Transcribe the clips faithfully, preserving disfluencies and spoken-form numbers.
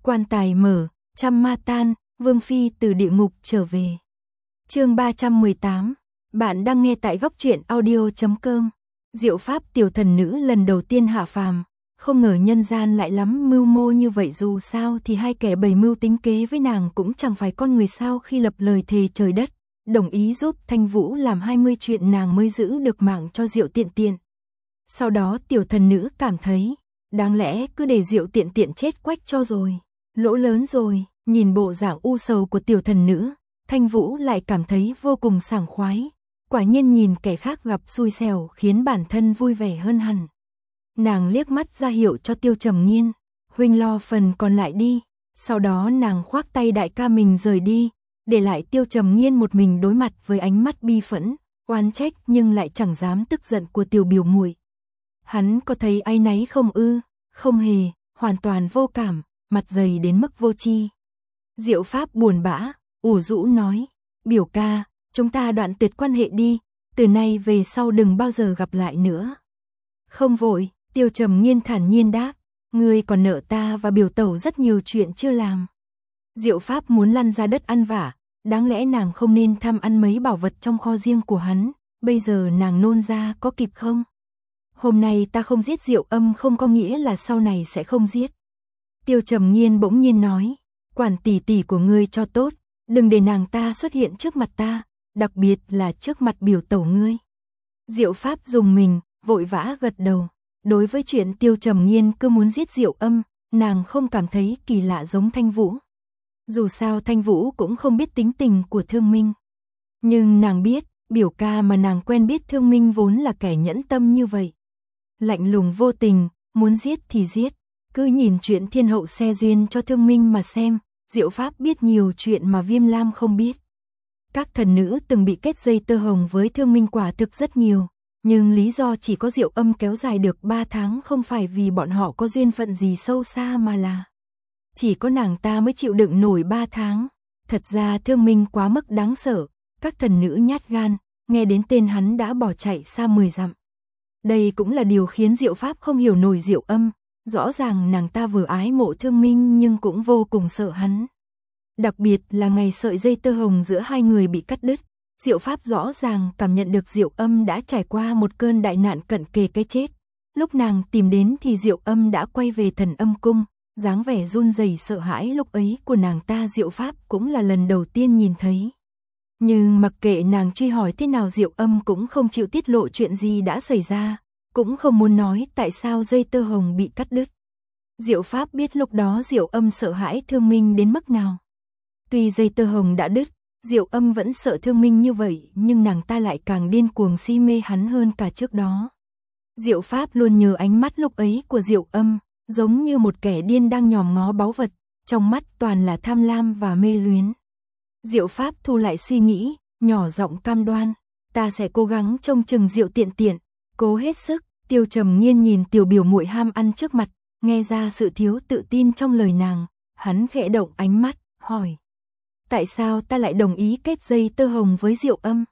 Quan tài mở, trăm ma tan, Vương Phi từ địa ngục trở về. Chương ba trăm mười tám. Bạn đang nghe tại góc truyện audio chấm com. Diệu pháp tiểu thần nữ lần đầu tiên hạ phàm, không ngờ nhân gian lại lắm mưu mô như vậy, dù sao thì hai kẻ bày mưu tính kế với nàng cũng chẳng phải con người sao. Khi lập lời thề trời đất, đồng ý giúp Thanh Vũ làm hai mươi chuyện, nàng mới giữ được mạng cho Diệu Tiện Tiện. Sau đó tiểu thần nữ cảm thấy, đáng lẽ cứ để Diệu Tiện Tiện chết quách cho rồi, lỗ lớn rồi. Nhìn bộ dạng u sầu của tiểu thần nữ, Thanh Vũ lại cảm thấy vô cùng sảng khoái. Quả nhiên nhìn kẻ khác gặp xui xẻo khiến bản thân vui vẻ hơn hẳn. Nàng liếc mắt ra hiệu cho Tiêu Trầm Nghiên, huynh lo phần còn lại đi. Sau đó nàng khoác tay đại ca mình rời đi, để lại Tiêu Trầm Nghiên một mình đối mặt với ánh mắt bi phẫn, oán trách nhưng lại chẳng dám tức giận của tiểu biểu muội. Hắn có thấy áy náy không ư? Không hề, hoàn toàn vô cảm, mặt dày đến mức vô tri. Diệu pháp buồn bã, ủ rũ nói, biểu ca, chúng ta đoạn tuyệt quan hệ đi, từ nay về sau đừng bao giờ gặp lại nữa. Không vội, Tiêu Trầm Nghiên thản nhiên đáp, ngươi còn nợ ta và biểu tẩu rất nhiều chuyện chưa làm. Diệu pháp muốn lăn ra đất ăn vả, đáng lẽ nàng không nên tham ăn mấy bảo vật trong kho riêng của hắn, bây giờ nàng nôn ra có kịp không? Hôm nay ta không giết Diệu Âm không có nghĩa là sau này sẽ không giết. Tiêu Trầm Nghiên bỗng nhiên nói, quản tỷ tỷ của ngươi cho tốt, đừng để nàng ta xuất hiện trước mặt ta, đặc biệt là trước mặt biểu tẩu ngươi. Diệu pháp dùng mình, vội vã gật đầu. Đối với chuyện Tiêu Trầm Nghiên cứ muốn giết Diệu Âm, nàng không cảm thấy kỳ lạ giống Thanh Vũ. Dù sao Thanh Vũ cũng không biết tính tình của Thương Minh. Nhưng nàng biết, biểu ca mà nàng quen biết Thương Minh vốn là kẻ nhẫn tâm như vậy. Lạnh lùng vô tình, muốn giết thì giết. Cứ nhìn chuyện thiên hậu xe duyên cho Thương Minh mà xem, Diệu pháp biết nhiều chuyện mà Viêm Lam không biết. Các thần nữ từng bị kết dây tơ hồng với Thương Minh quả thực rất nhiều, nhưng lý do chỉ có Diệu Âm kéo dài được ba tháng không phải vì bọn họ có duyên phận gì sâu xa, mà là chỉ có nàng ta mới chịu đựng nổi ba tháng. Thật ra Thương Minh quá mức đáng sợ, các thần nữ nhát gan, nghe đến tên hắn đã bỏ chạy xa mười dặm. Đây cũng là điều khiến Diệu pháp không hiểu nổi Diệu Âm. Rõ ràng nàng ta vừa ái mộ Thương Minh nhưng cũng vô cùng sợ hắn. Đặc biệt là ngày sợi dây tơ hồng giữa hai người bị cắt đứt, Diệu pháp rõ ràng cảm nhận được Diệu Âm đã trải qua một cơn đại nạn cận kề cái chết. Lúc nàng tìm đến thì Diệu Âm đã quay về Thần Âm Cung, dáng vẻ run rẩy sợ hãi lúc ấy của nàng ta Diệu pháp cũng là lần đầu tiên nhìn thấy. Nhưng mặc kệ nàng truy hỏi thế nào, Diệu Âm cũng không chịu tiết lộ chuyện gì đã xảy ra, cũng không muốn nói tại sao dây tơ hồng bị cắt đứt. Diệu pháp biết lúc đó Diệu Âm sợ hãi Thương Minh đến mức nào. Tuy dây tơ hồng đã đứt, Diệu Âm vẫn sợ Thương Minh như vậy, nhưng nàng ta lại càng điên cuồng si mê hắn hơn cả trước đó. Diệu pháp luôn nhớ ánh mắt lúc ấy của Diệu Âm, giống như một kẻ điên đang nhòm ngó báu vật, trong mắt toàn là tham lam và mê luyến. Diệu pháp thu lại suy nghĩ, nhỏ giọng cam đoan, ta sẽ cố gắng trông chừng Diệu Tiện Tiện, cố hết sức. Tiêu Trầm Nghiên nhìn tiểu biểu muội ham ăn trước mặt, nghe ra sự thiếu tự tin trong lời nàng, hắn khẽ động ánh mắt, hỏi, tại sao ta lại đồng ý kết dây tơ hồng với Diệu Âm?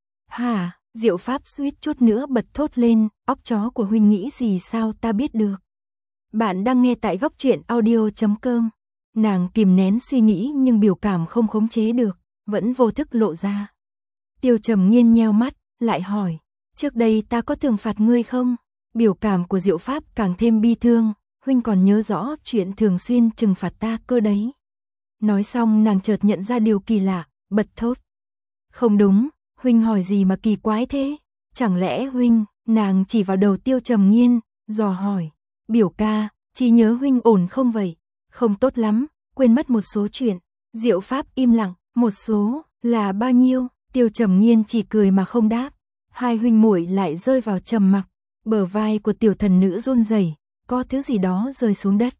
Hả? Diệu pháp suýt chút nữa bật thốt lên, óc chó của huynh nghĩ gì sao ta biết được. Bạn đang nghe tại góc truyện audio chấm com. Nàng kìm nén suy nghĩ nhưng biểu cảm không khống chế được, vẫn vô thức lộ ra. Tiêu Trầm Nghiên nheo mắt, lại hỏi, trước đây ta có thường phạt ngươi không? Biểu cảm của Diệu pháp càng thêm bi thương, huynh còn nhớ rõ chuyện thường xuyên trừng phạt ta cơ đấy. Nói xong nàng chợt nhận ra điều kỳ lạ, bật thốt, không đúng, huynh hỏi gì mà kỳ quái thế? Chẳng lẽ huynh? Nàng chỉ vào đầu Tiêu Trầm Nghiên, dò hỏi, biểu ca, trí nhớ huynh ổn không vậy? Không tốt lắm, quên mất một số chuyện. Diệu pháp im lặng, một số là bao nhiêu? Tiêu Trầm Nghiên chỉ cười mà không đáp. Hai huynh muội lại rơi vào trầm mặc. Bờ vai của tiểu thần nữ run rẩy, có thứ gì đó rơi xuống đất.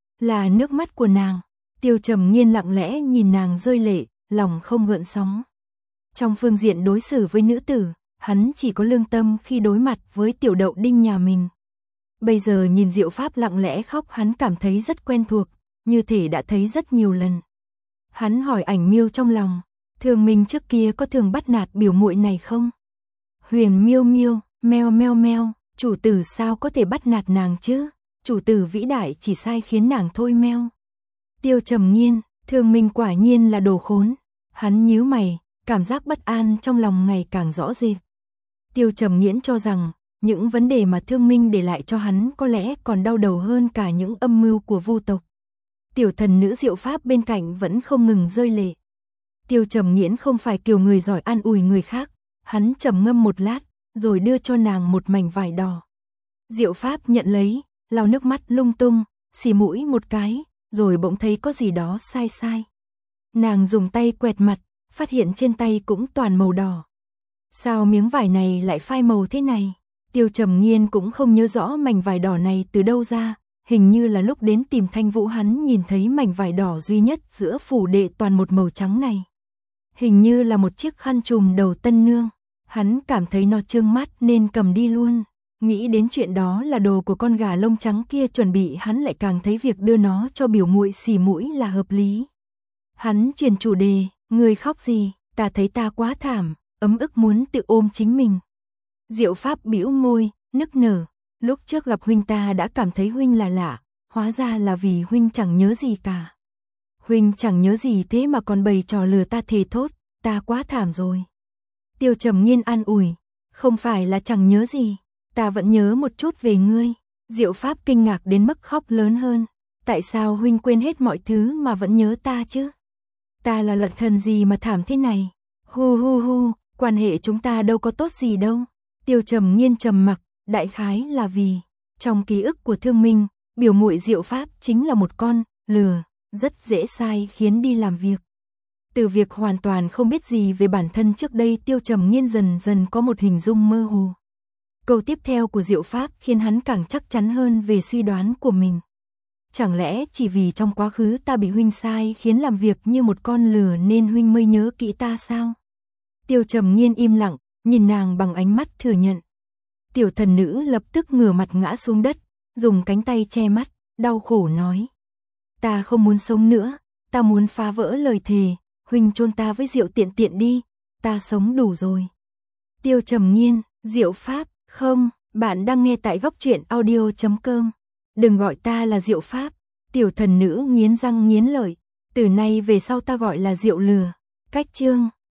Là nước mắt của nàng. Tiêu Trầm Nghiên lặng lẽ nhìn nàng rơi lệ, lòng không gợn sóng. Trong phương diện đối xử với nữ tử, hắn chỉ có lương tâm khi đối mặt với tiểu đậu đinh nhà mình. Bây giờ nhìn Diệu pháp lặng lẽ khóc, hắn cảm thấy rất quen thuộc, như thể đã thấy rất nhiều lần. Hắn hỏi Ảnh Miêu trong lòng, Thường Minh trước kia có thường bắt nạt biểu muội này không? Huyền Miêu Miêu, meo meo meo, chủ tử sao có thể bắt nạt nàng chứ? Chủ tử vĩ đại chỉ sai khiến nàng thôi meo. Tiêu Trầm Nghiên, Thương Minh quả nhiên là đồ khốn. Hắn nhíu mày, cảm giác bất an trong lòng ngày càng rõ rệt. Tiêu Trầm Nghiễn cho rằng, những vấn đề mà Thương Minh để lại cho hắn có lẽ còn đau đầu hơn cả những âm mưu của Vu tộc. Tiểu thần nữ Diệu Pháp bên cạnh vẫn không ngừng rơi lệ. Tiêu Trầm Nghiễn không phải kiểu người giỏi an ủi người khác, hắn trầm ngâm một lát, rồi đưa cho nàng một mảnh vải đỏ. Diệu Pháp nhận lấy, lau nước mắt lung tung, xì mũi một cái, rồi bỗng thấy có gì đó sai sai. Nàng dùng tay quẹt mặt, phát hiện trên tay cũng toàn màu đỏ. Sao miếng vải này lại phai màu thế này? Tiêu Trầm Nghiên cũng không nhớ rõ mảnh vải đỏ này từ đâu ra, hình như là lúc đến tìm Thanh Vũ hắn nhìn thấy mảnh vải đỏ duy nhất giữa phủ đệ toàn một màu trắng này. Hình như là một chiếc khăn trùm đầu tân nương, hắn cảm thấy nó chướng mắt nên cầm đi luôn. Nghĩ đến chuyện đó là đồ của con gà lông trắng kia chuẩn bị, hắn lại càng thấy việc đưa nó cho biểu muội xì mũi là hợp lý. Hắn chuyển chủ đề, người khóc gì, ta thấy ta quá thảm, ấm ức muốn tự ôm chính mình. Diệu Pháp bĩu môi, nức nở, lúc trước gặp huynh ta đã cảm thấy huynh là lạ, hóa ra là vì huynh chẳng nhớ gì cả. Huynh chẳng nhớ gì thế mà còn bày trò lừa ta thề thốt, ta quá thảm rồi. Tiêu Trầm Nghiên an ủi, không phải là chẳng nhớ gì, ta vẫn nhớ một chút về ngươi. Diệu Pháp kinh ngạc đến mức khóc lớn hơn, tại sao huynh quên hết mọi thứ mà vẫn nhớ ta chứ? Ta là lận thần gì mà thảm thế này? Hu hu hu, quan hệ chúng ta đâu có tốt gì đâu. Tiêu Trầm Nghiên trầm mặc, đại khái là vì trong ký ức của Thương Minh, biểu muội Diệu Pháp chính là một con lừa, rất dễ sai khiến đi làm việc. Từ việc hoàn toàn không biết gì về bản thân trước đây, Tiêu Trầm Nghiên dần dần có một hình dung mơ hồ. Câu tiếp theo của Diệu Pháp khiến hắn càng chắc chắn hơn về suy đoán của mình. Chẳng lẽ chỉ vì trong quá khứ ta bị huynh sai khiến làm việc như một con lừa nên huynh mới nhớ kỹ ta sao? Tiêu Trầm Nghiên im lặng, nhìn nàng bằng ánh mắt thừa nhận. Tiểu thần nữ lập tức ngửa mặt ngã xuống đất, dùng cánh tay che mắt, đau khổ nói. Ta không muốn sống nữa, ta muốn phá vỡ lời thề, huynh chôn ta với Diệu Tiện Tiện đi, ta sống đủ rồi. Tiêu Trầm Nghiên, Diệu Pháp, không, bạn đang nghe tại góc truyện audio chấm com. Đừng gọi ta là Diệu Pháp. Tiểu thần nữ nghiến răng nghiến lợi, từ nay về sau ta gọi là Diệu Lừa. Cách chương